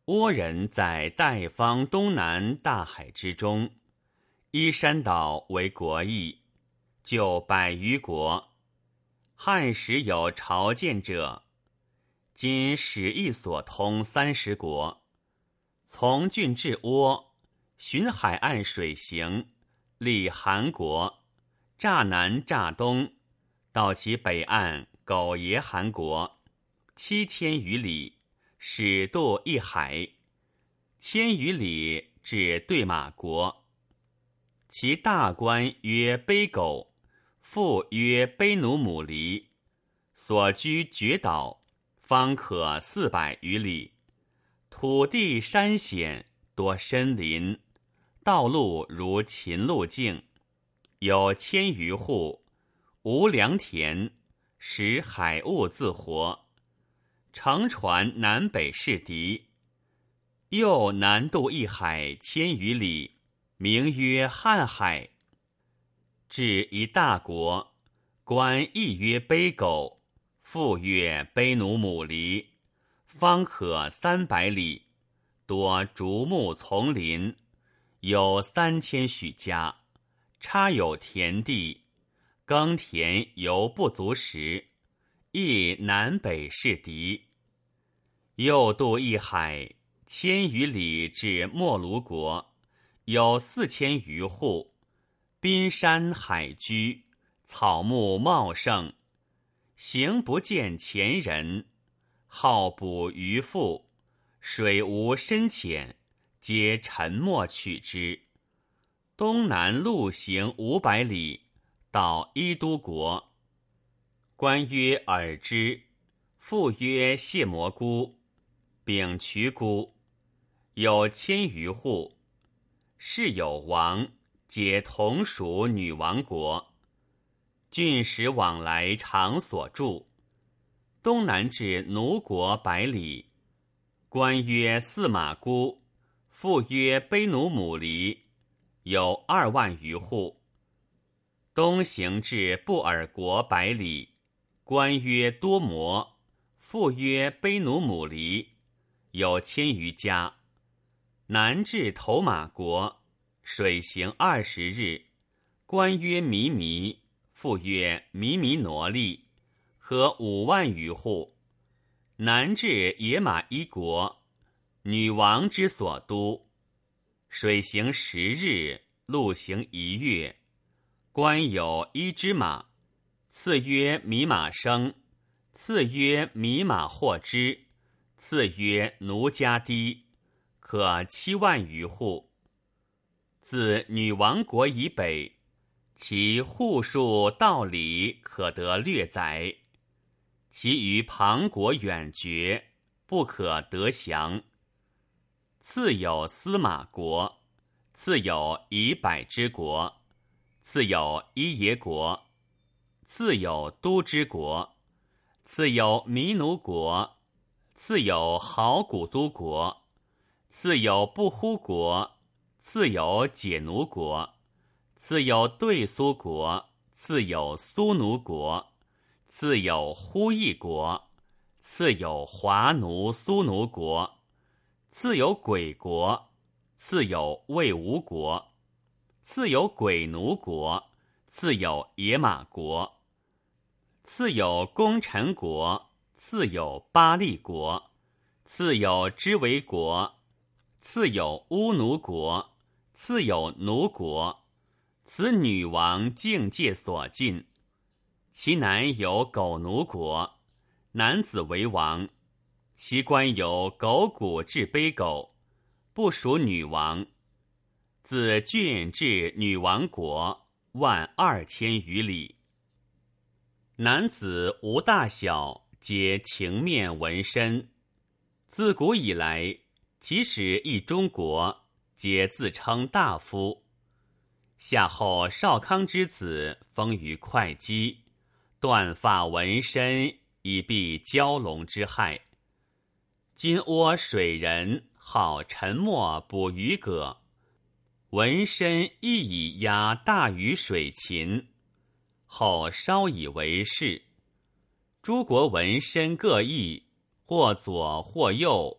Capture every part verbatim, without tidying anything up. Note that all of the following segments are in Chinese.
倭人在代方东南大海之中，依山岛为国邑，就百余国。汉时有朝见者，今史役所通三十国。从郡至倭，循海岸水行，历韩国，乍南乍东，到其北岸苟爷韩国，七千余里，始渡一海，千余里至对马国。其大关曰卑狗，腹曰卑努姆黎，所居绝岛，方可四百余里。土地山险，多深林，道路如秦路径，有千余户，无良田，使海物自活。乘船南北是敌，又南渡一海千余里，名曰瀚海。至一大国，关亦曰卑狗，腹曰卑努姆黎，方可三百里，多竹木丛林，有三千许家，插有田地，耕田犹不足食，亦南北是敌。又渡一海千余里至莫卢国，有四千余户，滨山海居，草木茂盛，行不见前人，好捕渔妇，水无深浅，皆沉没取之。东南路行五百里，到伊都国。关曰尔之，父曰谢摩姑，丙渠姑，有千余户，世有王，皆同属女王国。郡使往来常所住。东南至奴国百里，关曰司马姑，父曰卑努姆黎，有二万余户。东行至布尔国百里，关曰多摩，父曰卑努姆黎，有千余家。南至头马国，水行二十日，关曰弥弥，父曰弥弥挪利，合五万余户。南至野马一国，女王之所都，水行十日，路行一月。关有一只马，次曰弥马生，次曰弥马获之，次曰奴加低，可七万余户。自女王国以北，其户数道理可得略载，其余旁国远绝，不可得详。次有司马国，次有以百之国，次有伊耶国，次有都之国，次有弥奴国，次有好古都国，次有不呼国，次有解奴国，次有对苏国，次有苏奴国，次有呼义国，次有华奴苏奴国，次有鬼国，次有魏吴国，次有鬼奴国，次有野马国，次有功臣国，次有巴利国，次有支维国，次有乌奴国，次有奴国。此女王境界所尽。其南有狗奴国，男子为王，其官由狗骨至卑狗，不属女王。自郡至女王国，万二千余里。男子无大小，皆情面纹身。自古以来，即使一中国，皆自称大夫。夏后少康之子封于会稽，断发纹身，以避蛟龙之害。今倭水人好沉没捕鱼蛤，纹身亦以压大鱼水禽，后稍以为是。诸国纹身各异，或左或右，或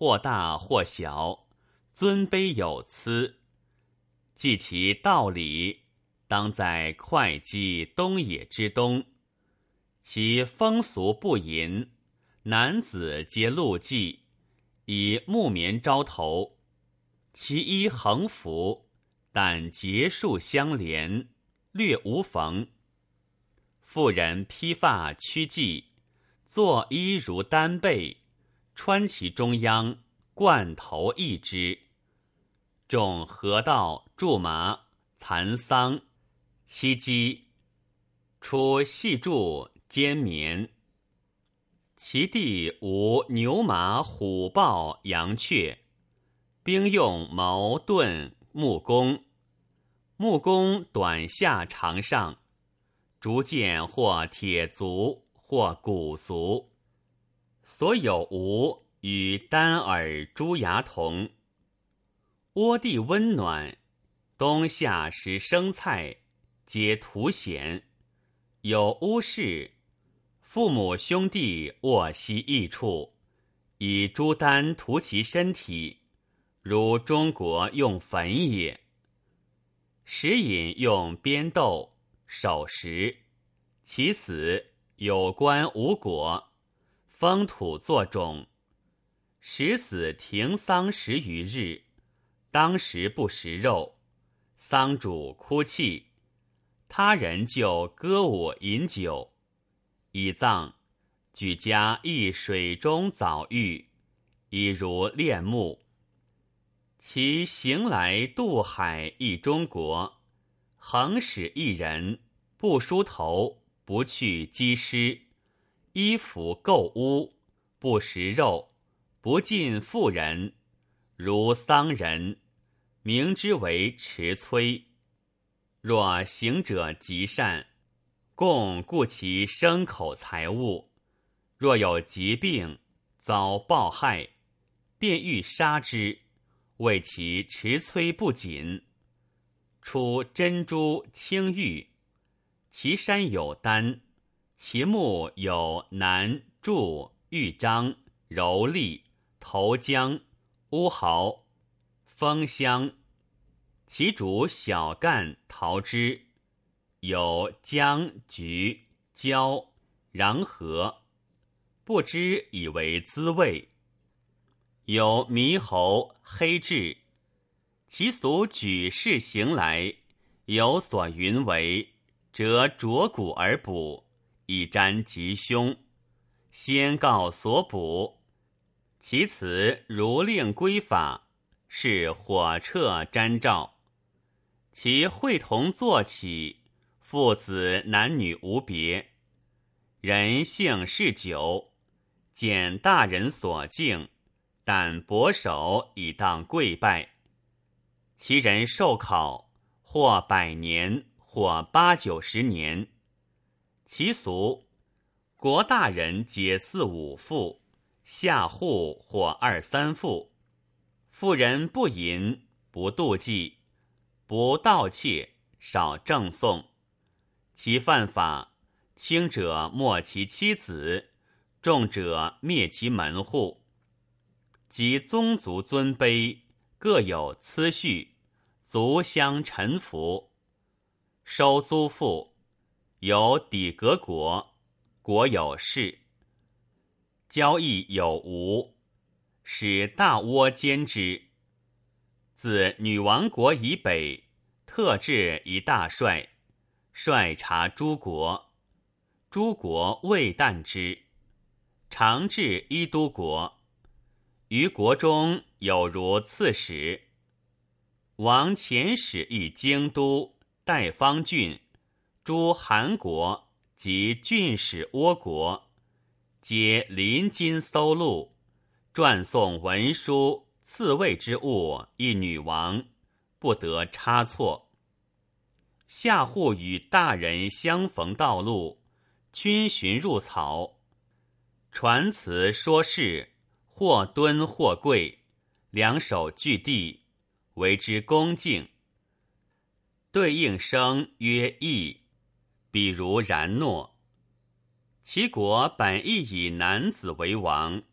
或大或小，尊卑有疵。记其道理，当在会稽东野之东。其风俗不淫，男子皆露髻，以木棉招头，其衣横幅，但结束相连，略无缝。妇人披发曲髻，作衣如单被，穿其中央，冠头一之。种河道、苎麻、蚕桑、漆机，出细柱兼棉。其地无牛马虎豹羊雀，兵用矛盾木弓。木弓短下长上，竹箭或铁足或骨足。所有无与单耳珠牙同。窝地温暖，冬夏食生菜，皆图显。有屋室，父母兄弟卧息一处，以朱丹涂其身体，如中国用粉也。食饮用边豆、首食，其死有关无果，封土作种。时死停丧十余日，当时不食肉，丧主哭泣，他人就歌舞饮酒。以葬，举家诣水中早浴，以如恋慕。其行来渡海一中国，横使一人，不梳头，不去积尸，衣服垢污，不食肉，不近妇人，如丧人，名之为持催。若行者极善，共顾其牲口财物，若有疾病，遭暴害，便欲杀之，为其持催不谨。出珍珠青玉，其山有丹，其木有南柱、玉章、柔栗、头姜、乌毫、枫香，其主小干桃枝，有姜、橘、椒、瓤和，不知以为滋味。有猕猴、黑雉，其俗举世行来，有所云为，则啄骨而补，以沾吉凶。先告所补，其词如令归法，是火彻瞻照。其会同坐起，父子男女无别。人性嗜酒，见大人所敬，但薄手以当跪拜。其人受考，或百年，或八九十年。其俗，国大人皆四五妇，下户或二三妇。妇人不淫，不妒忌，不盗窃，少赠送。其犯法，轻者没其妻子，重者灭其门户。及宗族尊卑，各有次序，族相臣服。收租赋，有抵革国，国有事。交易有无，使大倭兼之。自女王国以北，特制一大帅，率察诸国，诸国畏惮之。常治伊都国，于国中有如刺史。王遣使诣京都、代方郡、诸韩国及郡使倭国，皆临津搜录，撰送文书赐位之物一女王，不得差错。下户与大人相逢道路，均寻入草。传词说事，或蹲或跪，两手据地，为之恭敬。对应声曰义，比如然诺。其国本意以男子为王，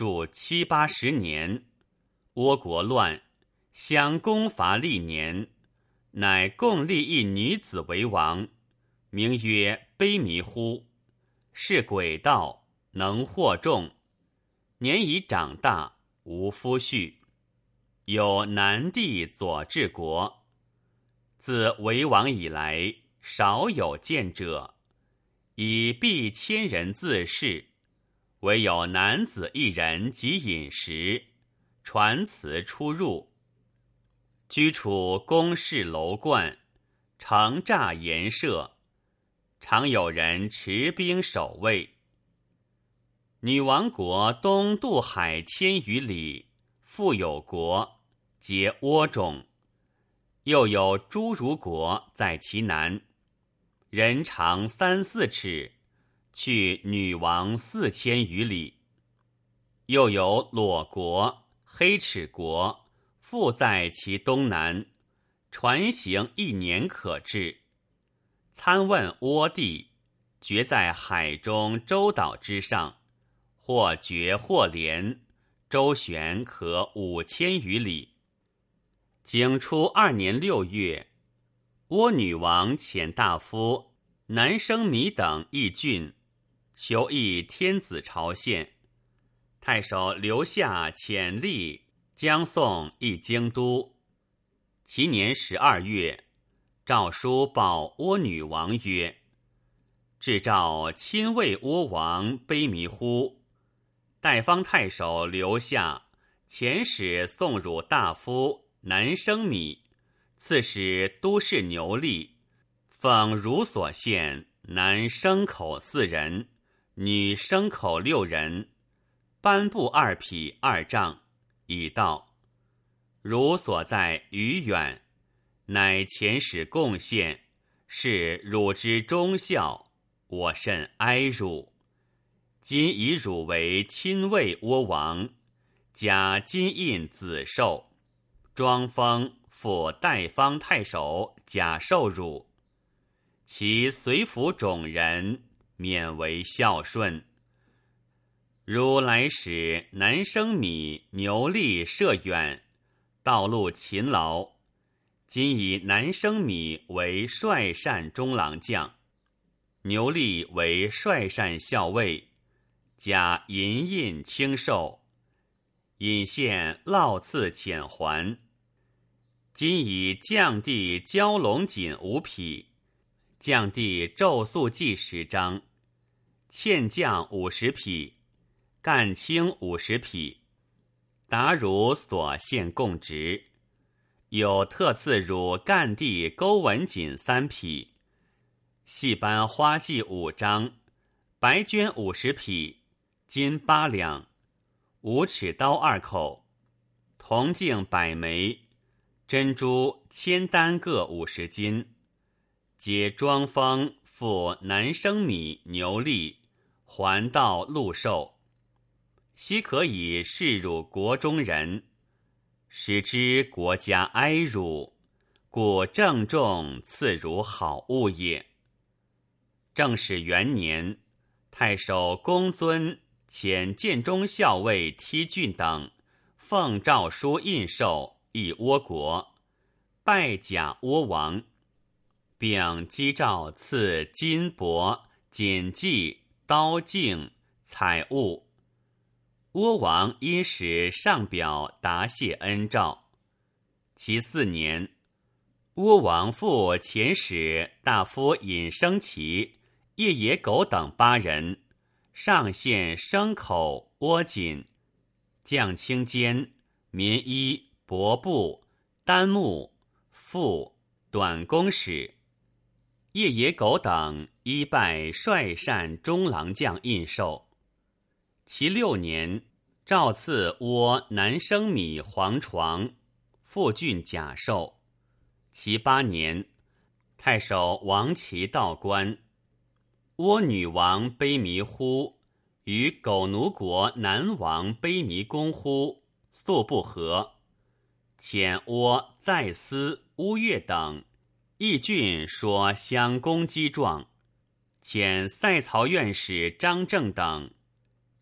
住七八十年，倭国乱，相攻伐历年，乃共立一女子为王，名曰卑弥呼，是诡道，能惑众，年已长大，无夫婿。有南帝左治国，自为王以来，少有见者，以必千人自侍，唯有男子一人及饮食，传辞出入。居处宫室楼观，城栅严设，常有人持兵守卫。女王国东渡海千余里，复有国，皆倭种，又有诸如国在其南，人长三四尺，去女王四千余里。又有裸国、黑齿国，复在其东南，船行一年可至。参问倭地，决在海中洲岛之上，或决或连，周旋可五千余里。景初二年六月，倭女王遣大夫南生米等议郡，求议天子朝献。太守刘夏遣吏将送议京都。其年十二月，诏书报倭女王曰：至诏亲卫倭王卑弥呼，代方太守刘夏遣使送汝大夫南生米，刺史都侍牛力，奉汝所献，男牲口四人，女牲口六人，颁布二匹二丈，已到。汝所在余远，乃遣使贡献，是汝之忠孝，我甚哀汝。今以汝为亲卫倭王，加金印子绶，庄封复代方太守，假授汝。其随服种人，免为孝顺。汝来使南生米、牛力涉远，道路勤劳。今以南生米为帅善中郎将，牛力为帅善校尉，加银印轻绶，引献烙刺遣还。今以将地蛟龙锦五匹，将地骤粟计十张，欠将五十匹，干青五十匹，达汝所献供职。有特赐汝干地钩纹锦三匹，细斑花髻五张，白绢五十匹，金八两，五尺刀二口，铜镜百枚，珍珠千担各五十斤，皆装封付南生米、牛力，还道禄寿。悉可以示汝国中人，使之国家哀汝，故郑重赐汝好物也。正始元年，太守公尊遣建中校尉梯郡等奉诏书印绶诣倭国，拜假倭王，并击诏赐金帛、锦记、刀镜、彩物。倭王因使上表答谢恩诏。其四年，倭王复遣使大夫尹生齐、叶野狗等八人，上献牲口、倭锦、将青肩、棉衣、帛布、丹木、赋、短弓矢。叶野狗等依拜帅善中郎将印绶。其六年，诏赐倭南生米黄床，复郡甲授。其八年，太守王齐道官。倭女王卑弥呼与狗奴国南王卑弥公呼素不和，遣倭在司、乌越等义郡说相攻击状，遣塞曹院使张正等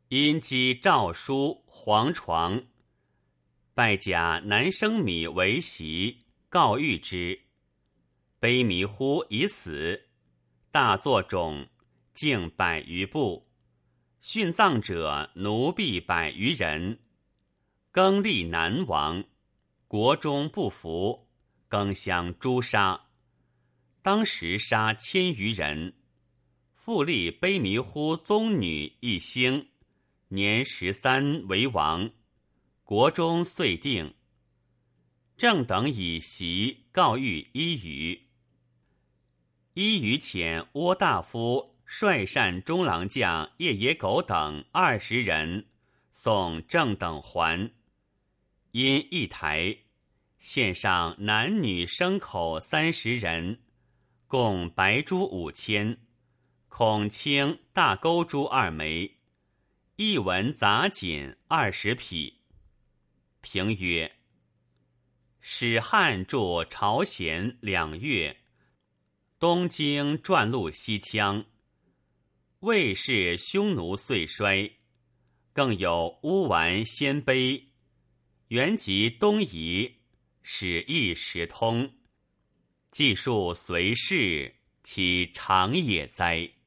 因击诏书黄床，拜假南生米为席，告谕之。卑弥呼已死，大作冢，径百余步，殉葬者奴婢百余人。更立南王，国中不服，更相诛杀。当时杀千余人。复立卑弥呼宗女一星，年十三为王，国中遂定。正等以袭告谕伊予。伊予遣倭大夫率善中郎将叶野狗等二十人送正等还。因一台献上男女牲口三十人，共白珠五千，孔青大钩珠二枚，一文杂锦二十匹。评曰：使汉驻朝鲜两月，东京转路西羌，魏氏匈奴遂衰，更有乌丸鲜卑，原籍东夷，使一时通，记述随事，其长也哉！